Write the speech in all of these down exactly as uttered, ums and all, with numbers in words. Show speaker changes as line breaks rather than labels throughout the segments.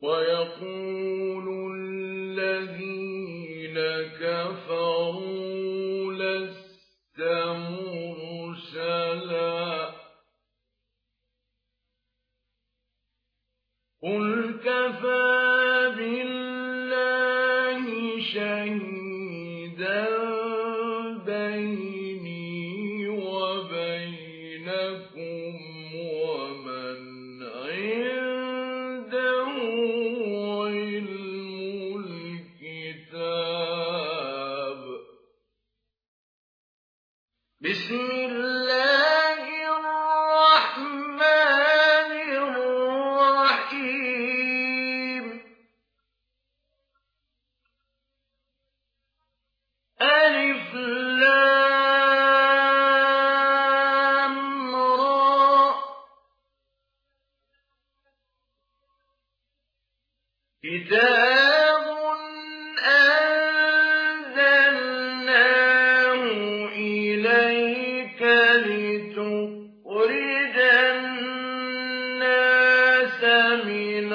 ويقول الذين كفروا لست مرسلا قل كفى بالله شهيدا بيني وبينكم ومن عنده علم الكتاب. بسم الله الرحمن الرحيم. ألف لام را كتاب أنزلناه إليك لتخرج الناس من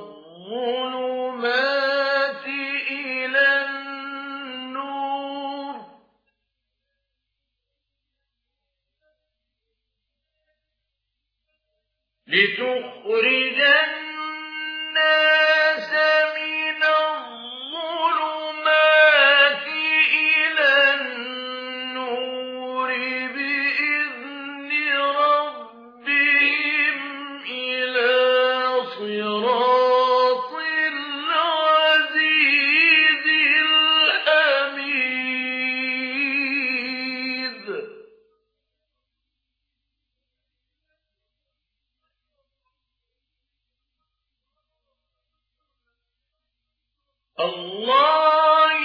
الظلمات إلى النور لتخرج الناس من الظلمات إلى النور بإذن ربهم إلى صراط العزيز الحميد. الله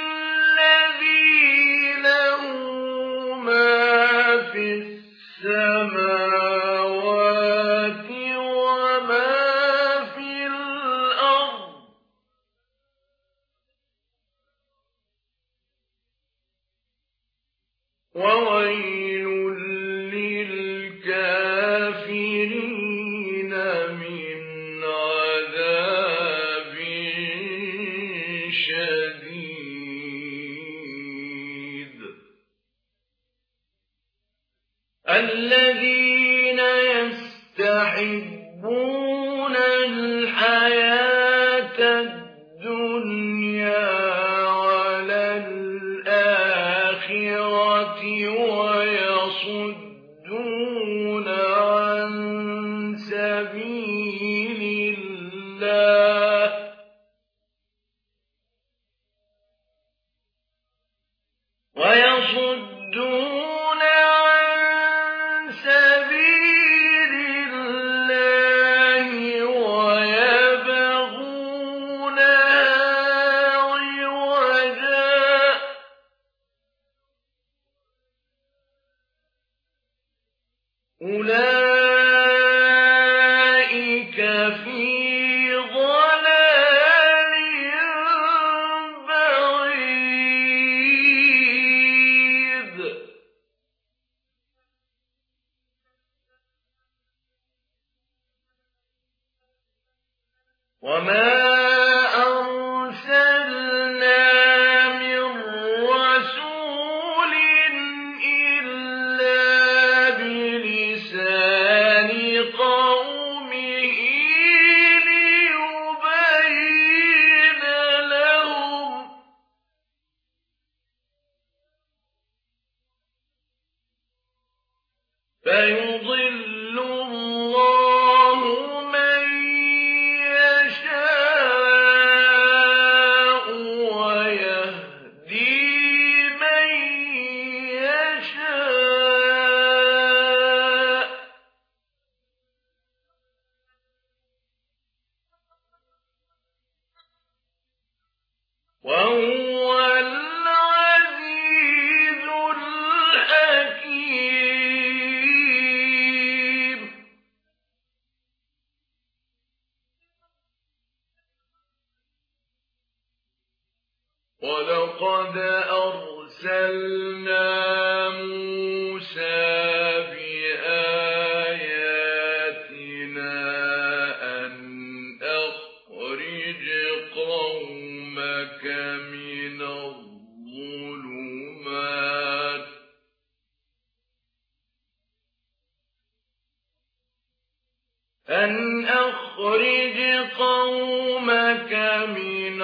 الذي له ما في السماوات وما في الأرض وويل للكافرين من عذاب شديد. الذين يستحبون الحياة الدنيا على الآخرة ويصدون عن سبيل الله ويصدون عن سبيل الله ويبغونها عوجا أولئك في ضلال بعيد. وما أرسلنا من رسول إلا بلسان قومه ليبين لهم فيضل الله من يشاء ويهدي من يشاء وهو العزيز الحكيم. ولقد أرسلنا موسى بآياتنا أن أخرج أن أخرج قومك من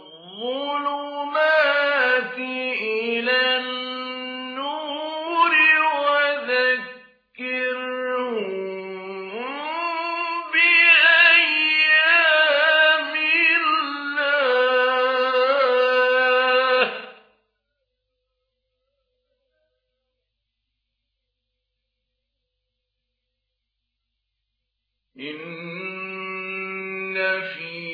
الظلمات إلى النور وذكرهم بأيام الله إن في